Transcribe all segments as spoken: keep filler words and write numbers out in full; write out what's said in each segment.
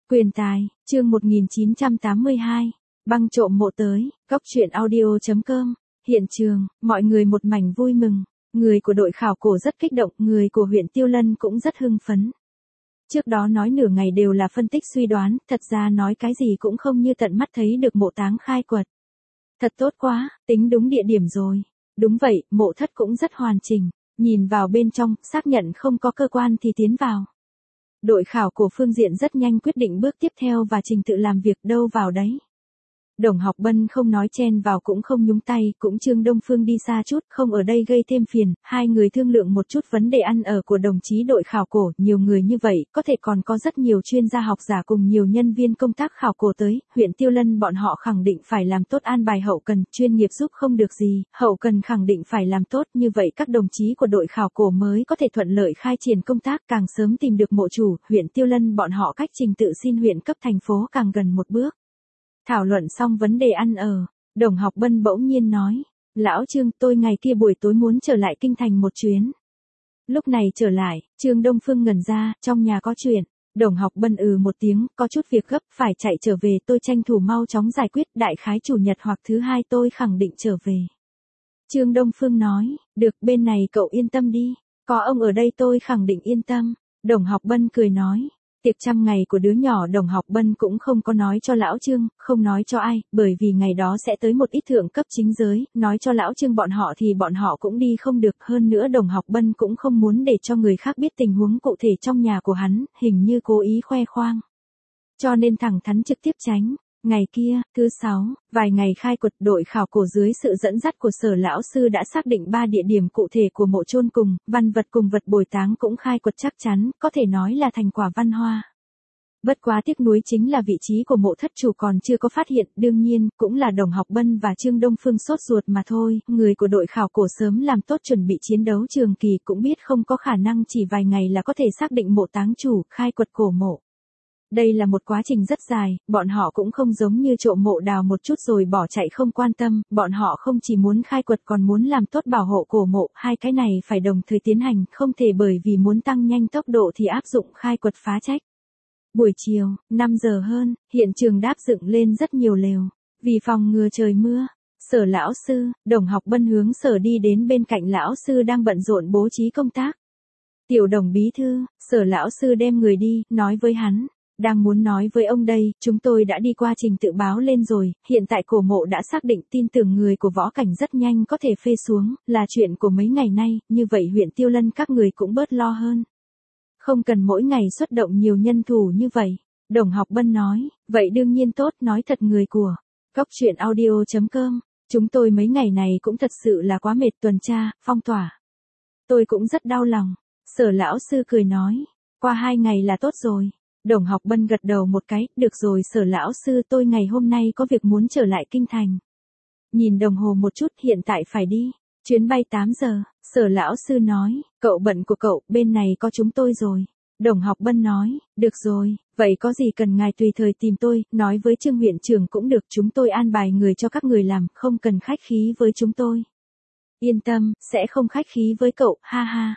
Quyền tài, chương một nghìn chín trăm tám mươi hai, băng trộm mộ tới, góc truyện audio chấm com, hiện trường, mọi người một mảnh vui mừng, người của đội khảo cổ rất kích động, người của huyện Tiêu Lân cũng rất hưng phấn. Trước đó nói nửa ngày đều là phân tích suy đoán, thật ra nói cái gì cũng không như tận mắt thấy được mộ táng khai quật. Thật tốt quá, tính đúng địa điểm rồi. Đúng vậy, mộ thất cũng rất hoàn chỉnh, nhìn vào bên trong, xác nhận không có cơ quan thì tiến vào. Đội khảo cổ phương diện rất nhanh quyết định bước tiếp theo và trình tự làm việc đâu vào đấy. Đồng Học Bân không nói chen vào cũng không nhúng tay, cũng Trương Đông Phương đi xa chút, không ở đây gây thêm phiền, hai người thương lượng một chút vấn đề ăn ở của đồng chí đội khảo cổ, nhiều người như vậy, có thể còn có rất nhiều chuyên gia học giả cùng nhiều nhân viên công tác khảo cổ tới, huyện Tiêu Lân bọn họ khẳng định phải làm tốt an bài hậu cần, chuyên nghiệp giúp không được gì, hậu cần khẳng định phải làm tốt, như vậy các đồng chí của đội khảo cổ mới có thể thuận lợi khai triển công tác, càng sớm tìm được mộ chủ, huyện Tiêu Lân bọn họ cách trình tự xin huyện cấp thành phố càng gần một bước. Thảo luận xong vấn đề ăn ở, Đồng Học Bân bỗng nhiên nói, Lão Trương, tôi ngày kia buổi tối muốn trở lại kinh thành một chuyến. Lúc này trở lại, Trương Đông Phương ngẩn ra, trong nhà có chuyện. Đồng Học Bân ừ một tiếng, có chút việc gấp, phải chạy trở về, tôi tranh thủ mau chóng giải quyết, đại khái chủ nhật hoặc thứ hai tôi khẳng định trở về. Trương Đông Phương nói, được, bên này cậu yên tâm đi, có ông ở đây tôi khẳng định yên tâm. Đồng Học Bân cười nói. Tiệc trăm ngày của đứa nhỏ Đồng Học Bân cũng không có nói cho Lão Trương, không nói cho ai, bởi vì ngày đó sẽ tới một ít thượng cấp chính giới, nói cho Lão Trương bọn họ thì bọn họ cũng đi không được, hơn nữa Đồng Học Bân cũng không muốn để cho người khác biết tình huống cụ thể trong nhà của hắn, hình như cố ý khoe khoang. Cho nên thẳng thắn trực tiếp tránh. Ngày kia, thứ sáu, vài ngày khai quật, đội khảo cổ dưới sự dẫn dắt của Sở lão sư đã xác định ba địa điểm cụ thể của mộ chôn cùng, văn vật cùng vật bồi táng cũng khai quật chắc chắn, có thể nói là thành quả văn hoa. Bất quá tiếc nuối chính là vị trí của mộ thất chủ còn chưa có phát hiện, đương nhiên, cũng là Đồng Học Bân và Trương Đông Phương sốt ruột mà thôi, người của đội khảo cổ sớm làm tốt chuẩn bị chiến đấu trường kỳ cũng biết không có khả năng chỉ vài ngày là có thể xác định mộ táng chủ, khai quật cổ mộ. Đây là một quá trình rất dài, bọn họ cũng không giống như trộm mộ đào một chút rồi bỏ chạy không quan tâm, bọn họ không chỉ muốn khai quật còn muốn làm tốt bảo hộ cổ mộ, hai cái này phải đồng thời tiến hành, không thể bởi vì muốn tăng nhanh tốc độ thì áp dụng khai quật phá trách. Buổi chiều, năm giờ hơn, hiện trường đáp dựng lên rất nhiều lều, vì phòng ngừa trời mưa. Sở lão sư, Đồng Học Bân hướng Sở đi đến bên cạnh lão sư đang bận rộn bố trí công tác. Tiểu Đồng bí thư, Sở lão sư đem người đi, nói với hắn. Đang muốn nói với ông đây, chúng tôi đã đi qua trình tự báo lên rồi, hiện tại cổ mộ đã xác định, tin tưởng người của Võ Cảnh rất nhanh có thể phê xuống, là chuyện của mấy ngày nay, như vậy huyện Tiêu Lân các người cũng bớt lo hơn. Không cần mỗi ngày xuất động nhiều nhân thủ như vậy, Đồng Học Bân nói, vậy đương nhiên tốt, nói thật người của góc truyện audio chấm com, chúng tôi mấy ngày này cũng thật sự là quá mệt, tuần tra, phong tỏa. Tôi cũng rất đau lòng, Sở lão sư cười nói, qua hai ngày là tốt rồi. Đồng Học Bân gật đầu một cái, được rồi Sở lão sư, tôi ngày hôm nay có việc muốn trở lại kinh thành. Nhìn đồng hồ một chút, hiện tại phải đi, chuyến bay tám giờ, Sở lão sư nói, cậu bận của cậu, bên này có chúng tôi rồi. Đồng Học Bân nói, được rồi, vậy có gì cần ngài tùy thời tìm tôi, nói với Trương huyện trưởng cũng được, chúng tôi an bài người cho các người làm, không cần khách khí với chúng tôi. Yên tâm, sẽ không khách khí với cậu, ha ha.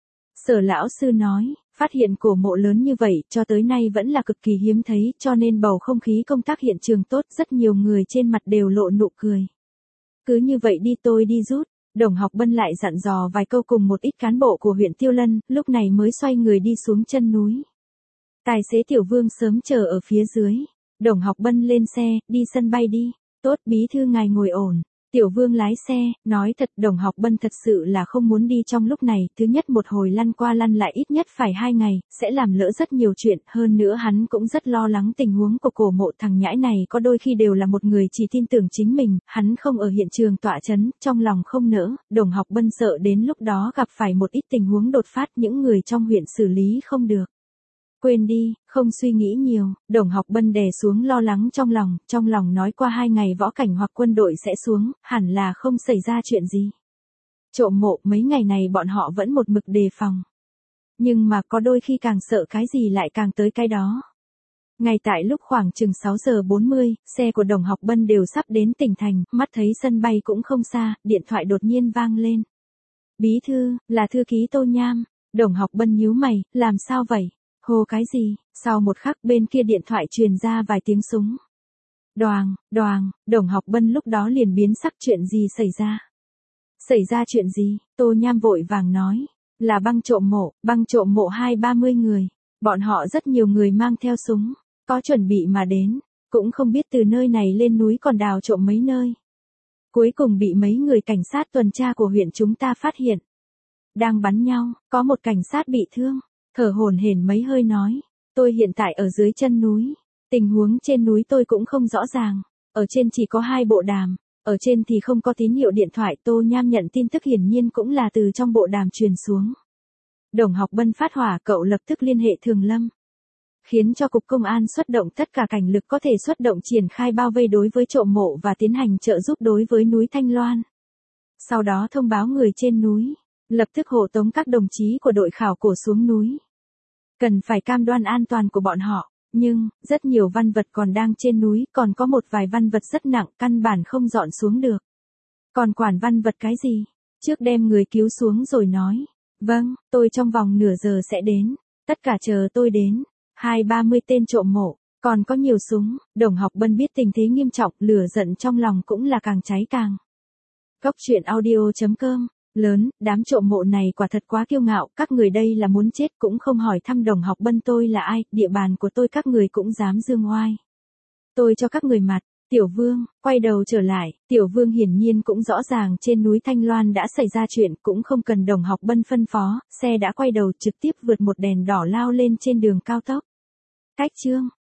Sở lão sư nói, phát hiện cổ mộ lớn như vậy cho tới nay vẫn là cực kỳ hiếm thấy, cho nên bầu không khí công tác hiện trường tốt, rất nhiều người trên mặt đều lộ nụ cười. Cứ như vậy đi, tôi đi rút. Đồng Học Bân lại dặn dò vài câu cùng một ít cán bộ của huyện Tiêu Lân, lúc này mới xoay người đi xuống chân núi. Tài xế Tiểu Vương sớm chờ ở phía dưới. Đồng Học Bân lên xe, đi sân bay đi. Tốt, bí thư ngài ngồi ổn. Tiểu Vương lái xe, nói thật, Đồng Học Bân thật sự là không muốn đi trong lúc này, thứ nhất một hồi lăn qua lăn lại ít nhất phải hai ngày, sẽ làm lỡ rất nhiều chuyện, hơn nữa hắn cũng rất lo lắng tình huống của cổ mộ, thằng nhãi này có đôi khi đều là một người chỉ tin tưởng chính mình, hắn không ở hiện trường tọa chấn, trong lòng không nỡ, Đồng Học Bân sợ đến lúc đó gặp phải một ít tình huống đột phát những người trong huyện xử lý không được. Quên đi, không suy nghĩ nhiều, Đồng Học Bân đè xuống lo lắng trong lòng, trong lòng nói qua hai ngày Võ Cảnh hoặc quân đội sẽ xuống, hẳn là không xảy ra chuyện gì. Trộm mộ mấy ngày này bọn họ vẫn một mực đề phòng. Nhưng mà có đôi khi càng sợ cái gì lại càng tới cái đó. Ngay tại lúc khoảng chừng sáu giờ bốn mươi, xe của Đồng Học Bân đều sắp đến tỉnh thành, mắt thấy sân bay cũng không xa, điện thoại đột nhiên vang lên. Bí thư, là thư ký Tô Nham. Đồng Học Bân nhíu mày, làm sao vậy? Hô cái gì? Sau một khắc bên kia điện thoại truyền ra vài tiếng súng. Đoàng, đoàng, Đồng Học Bân lúc đó liền biến sắc, chuyện gì xảy ra? Xảy ra chuyện gì? Tô Nham vội vàng nói. Là băng trộm mộ, băng trộm mộ hai ba mươi người. Bọn họ rất nhiều người mang theo súng, có chuẩn bị mà đến, cũng không biết từ nơi này lên núi còn đào trộm mấy nơi. Cuối cùng bị mấy người cảnh sát tuần tra của huyện chúng ta phát hiện. Đang bắn nhau, có một cảnh sát bị thương, thở hổn hển mấy hơi nói. Tôi hiện tại ở dưới chân núi, tình huống trên núi tôi cũng không rõ ràng. Ở trên chỉ có hai bộ đàm, ở trên thì không có tín hiệu điện thoại. Tô Nham nhận tin tức hiển nhiên cũng là từ trong bộ đàm truyền xuống. Đồng Học Bân phát hỏa, cậu lập tức liên hệ Thường Lâm, khiến cho cục công an xuất động tất cả cảnh lực có thể xuất động triển khai bao vây đối với trộm mộ và tiến hành trợ giúp đối với núi Thanh Loan. Sau đó thông báo người trên núi, lập tức hộ tống các đồng chí của đội khảo cổ xuống núi. Cần phải cam đoan an toàn của bọn họ, nhưng rất nhiều văn vật còn đang trên núi, còn có một vài văn vật rất nặng, căn bản không dọn xuống được. Còn quản văn vật cái gì? Trước đem người cứu xuống rồi nói. Vâng, tôi trong vòng nửa giờ sẽ đến. Tất cả chờ tôi đến. Hai ba mươi tên trộm mộ, còn có nhiều súng. Đồng Học Bân biết tình thế nghiêm trọng, lửa giận trong lòng cũng là càng cháy càng. Cốc truyện audio chấm com. Lớn, đám trộm mộ này quả thật quá kiêu ngạo, các người đây là muốn chết cũng không hỏi thăm Đồng Học Bân tôi là ai, địa bàn của tôi các người cũng dám dương oai. Tôi cho các người mặt. Tiểu Vương, quay đầu trở lại, Tiểu Vương hiển nhiên cũng rõ ràng trên núi Thanh Loan đã xảy ra chuyện, cũng không cần Đồng Học Bân phân phó, xe đã quay đầu trực tiếp vượt một đèn đỏ lao lên trên đường cao tốc. Cách chương